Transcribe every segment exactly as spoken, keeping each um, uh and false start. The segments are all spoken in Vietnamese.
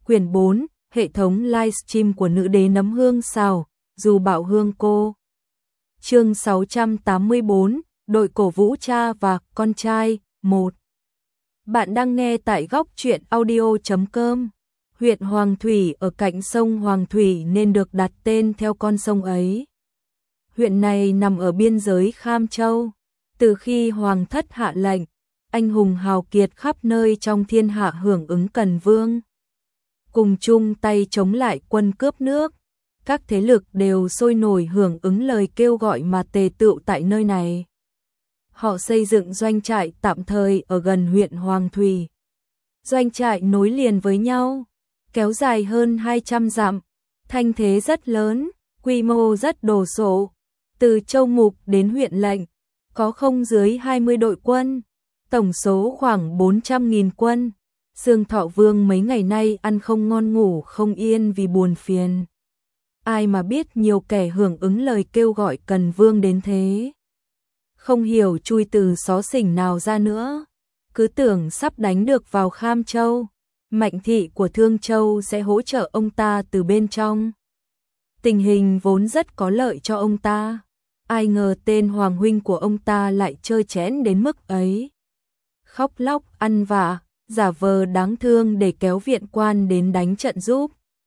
Quyển bốn, hệ thống livestream của nữ đế nấm hương xào, dù bảo hương cô. Chương sáu trăm tám mươi bốn, đội cổ vũ cha và con trai, một. Bạn đang nghe tại góc truyện audio chấm com. Huyện Hoàng Thủy ở cạnh sông Hoàng Thủy nên được đặt tên theo con sông ấy. Huyện này nằm ở biên giới Kham Châu. Từ khi Hoàng thất hạ lệnh, anh hùng hào kiệt khắp nơi trong thiên hạ hưởng ứng Cần Vương, cùng chung tay chống lại quân cướp nước. Các thế lực đều sôi nổi hưởng ứng lời kêu gọi mà tề tựu tại nơi này. Họ xây dựng doanh trại tạm thời ở gần huyện Hoàng Thủy. Doanh trại nối liền với nhau, kéo dài hơn hai trăm dặm, thanh thế rất lớn, quy mô rất đồ sộ. Từ châu mục đến huyện lệnh, có không dưới hai mươi đội quân, tổng số khoảng bốn trăm nghìn quân. Dương Thọ Vương mấy ngày nay ăn không ngon ngủ không yên vì buồn phiền. Ai mà biết nhiều kẻ hưởng ứng lời kêu gọi Cần Vương đến thế. Không hiểu chui từ xó xỉnh nào ra nữa. Cứ tưởng sắp đánh được vào Kham Châu, Mạnh thị của Thương Châu sẽ hỗ trợ ông ta từ bên trong. Tình hình vốn rất có lợi cho ông ta. Ai ngờ tên Hoàng huynh của ông ta lại chơi chẽn đến mức ấy. Khóc lóc, ăn vạ, giả vờ đáng thương để kéo viện quan đến đánh trận giúp.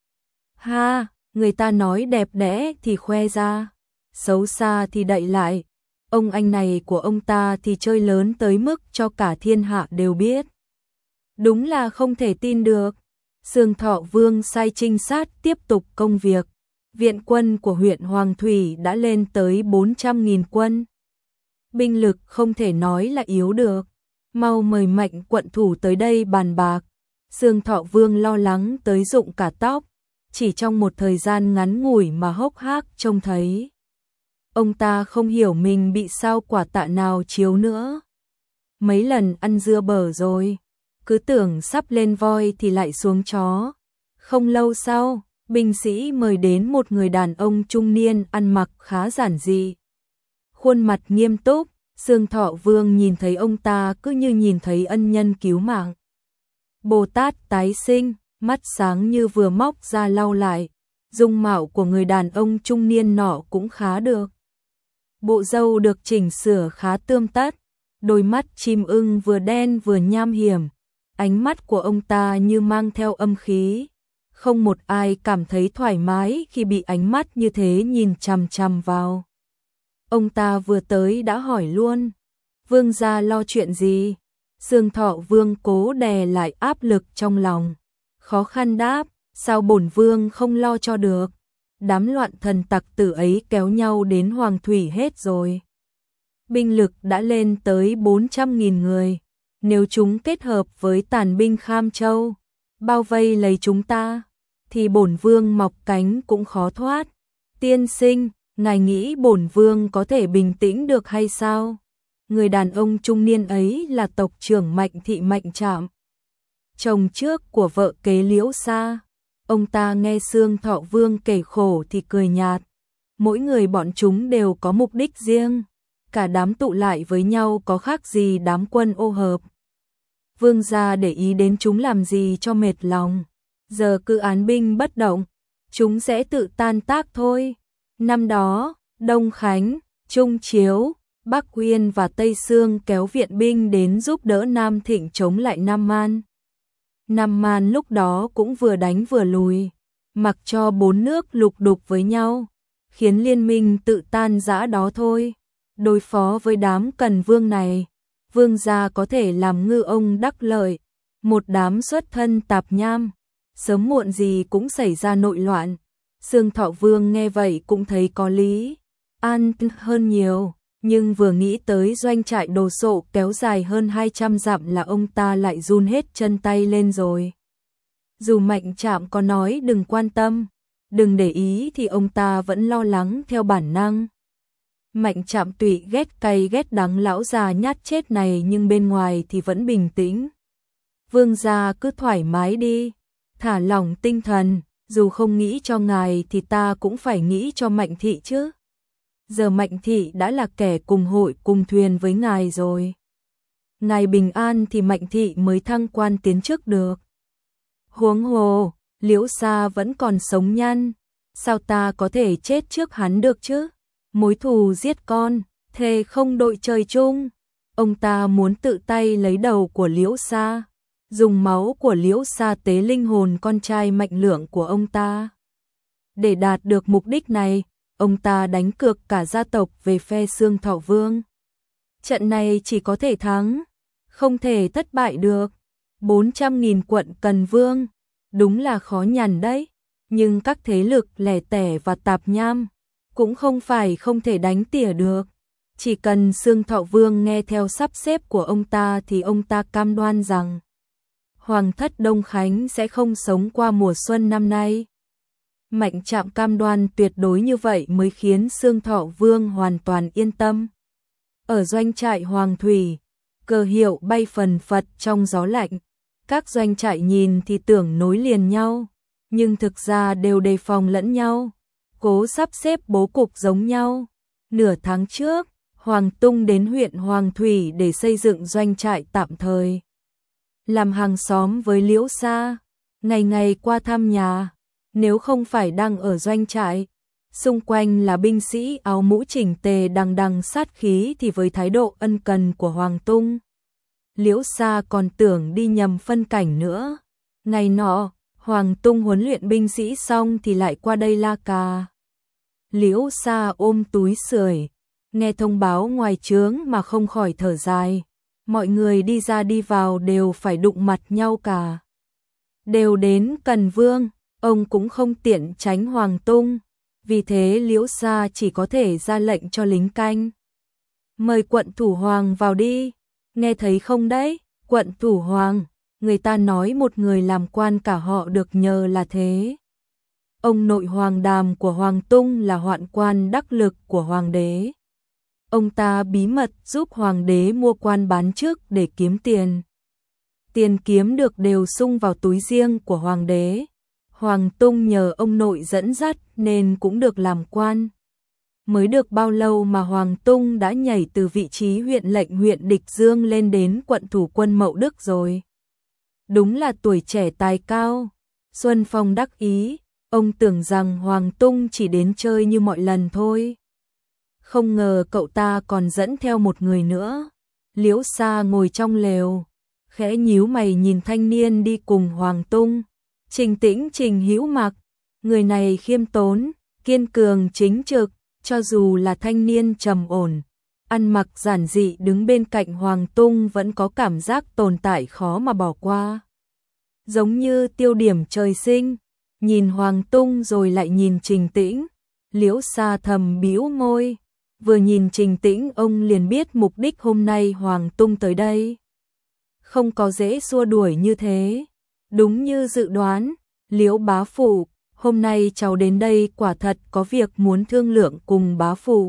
Ha, người ta nói đẹp đẽ thì khoe ra, xấu xa thì đậy lại. Ông anh này của ông ta thì chơi lớn tới mức cho cả thiên hạ đều biết. Đúng là không thể tin được. Dương Thọ Vương sai trinh sát tiếp tục công việc. Viện quân của huyện Hoàng Thủy đã lên tới bốn trăm nghìn quân. Binh lực không thể nói là yếu được. Mau mời Mạnh quận thủ tới đây bàn bạc. Dương Thọ Vương lo lắng tới rụng cả tóc. Chỉ trong một thời gian ngắn ngủi mà hốc hác trông thấy. Ông ta không hiểu mình bị sao quả tạ nào chiếu nữa. Mấy lần ăn dưa bở rồi. Cứ tưởng sắp lên voi thì lại xuống chó. Không lâu sau, binh sĩ mời đến một người đàn ông trung niên ăn mặc khá giản dị. Khuôn mặt nghiêm túc, Dương Thọ Vương nhìn thấy ông ta cứ như nhìn thấy ân nhân cứu mạng. Bồ Tát tái sinh, mắt sáng như vừa móc ra lau lại. Dung mạo của người đàn ông trung niên nọ cũng khá được. Bộ râu được chỉnh sửa khá tươm tất, đôi mắt chim ưng vừa đen vừa nham hiểm. Ánh mắt của ông ta như mang theo âm khí. Không một ai cảm thấy thoải mái khi bị ánh mắt như thế nhìn chằm chằm vào. Ông ta vừa tới đã hỏi luôn, Vương gia lo chuyện gì? Dương Thọ Vương cố đè lại áp lực trong lòng, khó khăn đáp, sao bổn vương không lo cho được? Đám loạn thần tặc tử ấy kéo nhau đến Hoàng Thủy hết rồi. Binh lực đã lên tới bốn trăm nghìn người. Nếu chúng kết hợp với tàn binh Kham Châu, bao vây lấy chúng ta, thì bổn vương mọc cánh cũng khó thoát. Tiên sinh, ngài nghĩ bổn vương có thể bình tĩnh được hay sao? Người đàn ông trung niên ấy là tộc trưởng Mạnh thị Mạnh Trạm, chồng trước của vợ kế Liễu Sa. Ông ta nghe Dương Thọ Vương kể khổ thì cười nhạt. Mỗi người bọn chúng đều có mục đích riêng. Cả đám tụ lại với nhau có khác gì đám quân ô hợp. Vương gia để ý đến chúng làm gì cho mệt lòng. Giờ cứ án binh bất động, chúng sẽ tự tan tác thôi. Năm đó, Đông Khánh, Trung Chiếu, Bắc Uyên và Tây Sương kéo viện binh đến giúp đỡ Nam Thịnh chống lại Nam Man. Nam Man lúc đó cũng vừa đánh vừa lùi, mặc cho bốn nước lục đục với nhau, khiến liên minh tự tan rã đó thôi. Đối phó với đám Cần Vương này, Vương gia có thể làm ngư ông đắc lợi. Một đám xuất thân tạp nham, sớm muộn gì cũng xảy ra nội loạn. Dương Thọ Vương nghe vậy cũng thấy có lý, an hơn nhiều. Nhưng vừa nghĩ tới doanh trại đồ sộ kéo dài hơn hai trăm dặm là ông ta lại run hết chân tay lên rồi. Dù Mạnh Trạm có nói đừng quan tâm, đừng để ý thì ông ta vẫn lo lắng theo bản năng. Mạnh Trạm tụy ghét cay ghét đắng lão già nhát chết này nhưng bên ngoài thì vẫn bình tĩnh. Vương gia cứ thoải mái đi, thả lỏng tinh thần, dù không nghĩ cho ngài thì ta cũng phải nghĩ cho Mạnh thị chứ. Giờ Mạnh thị đã là kẻ cùng hội cùng thuyền với ngài rồi. Ngài bình an thì Mạnh thị mới thăng quan tiến chức được. Huống hồ, Liễu Sa vẫn còn sống nhăn, sao ta có thể chết trước hắn được chứ? Mối thù giết con, thề không đội trời chung. Ông ta muốn tự tay lấy đầu của Liễu Sa, dùng máu của Liễu Sa tế linh hồn con trai Mạnh Lượng của ông ta. Để đạt được mục đích này, ông ta đánh cược cả gia tộc về phe Xương Thọ Vương. Trận này chỉ có thể thắng, không thể thất bại được. bốn trăm nghìn quận Cần Vương, đúng là khó nhằn đấy, nhưng các thế lực lẻ tẻ và tạp nham cũng không phải không thể đánh tỉa được. Chỉ cần Xương Thọ Vương nghe theo sắp xếp của ông ta thì ông ta cam đoan rằng Hoàng thất Đông Khánh sẽ không sống qua mùa xuân năm nay. Mạnh Trạm cam đoan tuyệt đối như vậy mới khiến Xương Thọ Vương hoàn toàn yên tâm. Ở doanh trại Hoàng Thủy, cờ hiệu bay phần phật trong gió lạnh. Các doanh trại nhìn thì tưởng nối liền nhau, nhưng thực ra đều đề phòng lẫn nhau, cố sắp xếp bố cục giống nhau. Nửa tháng trước, Hoàng Tung đến huyện Hoàng Thủy để xây dựng doanh trại tạm thời, làm hàng xóm với Liễu Sa, ngày ngày qua thăm nhà. Nếu không phải đang ở doanh trại, xung quanh là binh sĩ áo mũ chỉnh tề đằng đằng sát khí thì với thái độ ân cần của Hoàng Tung, Liễu Sa còn tưởng đi nhầm phân cảnh nữa. Ngày nọ, Hoàng Tung huấn luyện binh sĩ xong thì lại qua đây la cà. Liễu Sa ôm túi sưởi, nghe thông báo ngoài trướng mà không khỏi thở dài. Mọi người đi ra đi vào đều phải đụng mặt nhau cả. Đều đến Cần Vương, ông cũng không tiện tránh Hoàng Tung, vì thế Liễu Sa chỉ có thể ra lệnh cho lính canh. Mời quận thủ hoàng vào đi, nghe thấy không đấy, quận thủ hoàng, người ta nói một người làm quan cả họ được nhờ là thế. Ông nội Hoàng Đàm của Hoàng Tung là hoạn quan đắc lực của Hoàng đế. Ông ta bí mật giúp Hoàng đế mua quan bán chức để kiếm tiền. Tiền kiếm được đều sung vào túi riêng của Hoàng đế. Hoàng Tung nhờ ông nội dẫn dắt nên cũng được làm quan. Mới được bao lâu mà Hoàng Tung đã nhảy từ vị trí huyện lệnh huyện Địch Dương lên đến quận thủ quân Mậu Đức rồi. Đúng là tuổi trẻ tài cao. Xuân Phong đắc ý, ông tưởng rằng Hoàng Tung chỉ đến chơi như mọi lần thôi. Không ngờ cậu ta còn dẫn theo một người nữa. Liễu Sa ngồi trong lều, khẽ nhíu mày nhìn thanh niên đi cùng Hoàng Tung. Trình Tĩnh Trình Hữu Mặc, người này khiêm tốn, kiên cường chính trực, cho dù là thanh niên trầm ổn, ăn mặc giản dị đứng bên cạnh Hoàng Tung vẫn có cảm giác tồn tại khó mà bỏ qua. Giống như tiêu điểm trời sinh, nhìn Hoàng Tung rồi lại nhìn Trình Tĩnh, Liễu Sa thầm bĩu môi, vừa nhìn Trình Tĩnh ông liền biết mục đích hôm nay Hoàng Tung tới đây. Không có dễ xua đuổi như thế. Đúng như dự đoán, Liễu bá phụ, hôm nay cháu đến đây quả thật có việc muốn thương lượng cùng bá phụ.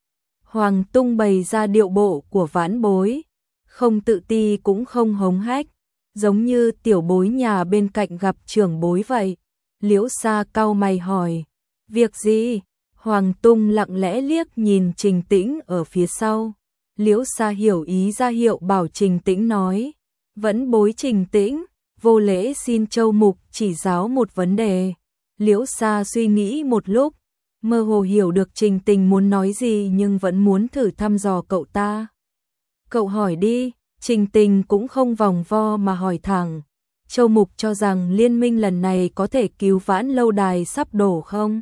Hoàng Tung bày ra điệu bộ của vãn bối, không tự ti cũng không hống hách, giống như tiểu bối nhà bên cạnh gặp trưởng bối vậy. Liễu Sa cau mày hỏi, việc gì? Hoàng Tung lặng lẽ liếc nhìn Trình Tĩnh ở phía sau. Liễu Sa hiểu ý ra hiệu bảo Trình Tĩnh nói, vẫn bối Trình Tĩnh, vô lễ xin Châu Mục chỉ giáo một vấn đề. Liễu Sa suy nghĩ một lúc, mơ hồ hiểu được Trình Tình muốn nói gì nhưng vẫn muốn thử thăm dò cậu ta. Cậu hỏi đi. Trình Tình cũng không vòng vo mà hỏi thẳng. Châu Mục cho rằng liên minh lần này có thể cứu vãn lâu đài sắp đổ không?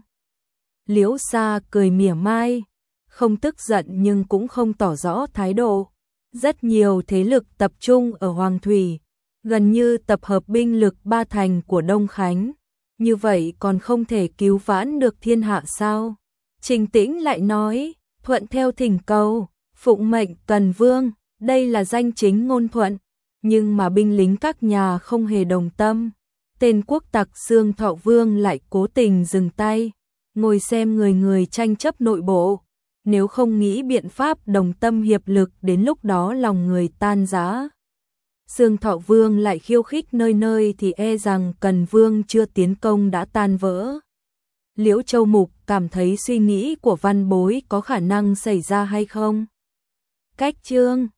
Liễu Sa cười mỉa mai, không tức giận nhưng cũng không tỏ rõ thái độ. Rất nhiều thế lực tập trung ở Hoàng Thủy, gần như tập hợp binh lực ba thành của Đông Khánh. Như vậy còn không thể cứu vãn được thiên hạ sao? Trình Tĩnh lại nói, thuận theo thỉnh cầu, phụng mệnh Cần Vương, đây là danh chính ngôn thuận, nhưng mà binh lính các nhà không hề đồng tâm. Tên quốc tặc Xương Thọ Vương lại cố tình dừng tay, ngồi xem người người tranh chấp nội bộ. Nếu không nghĩ biện pháp đồng tâm hiệp lực đến lúc đó lòng người tan rã. Xương Thọ Vương lại khiêu khích nơi nơi thì e rằng Cần Vương chưa tiến công đã tan vỡ. Liễu Châu Mục cảm thấy suy nghĩ của văn bối có khả năng xảy ra hay không? Cách chương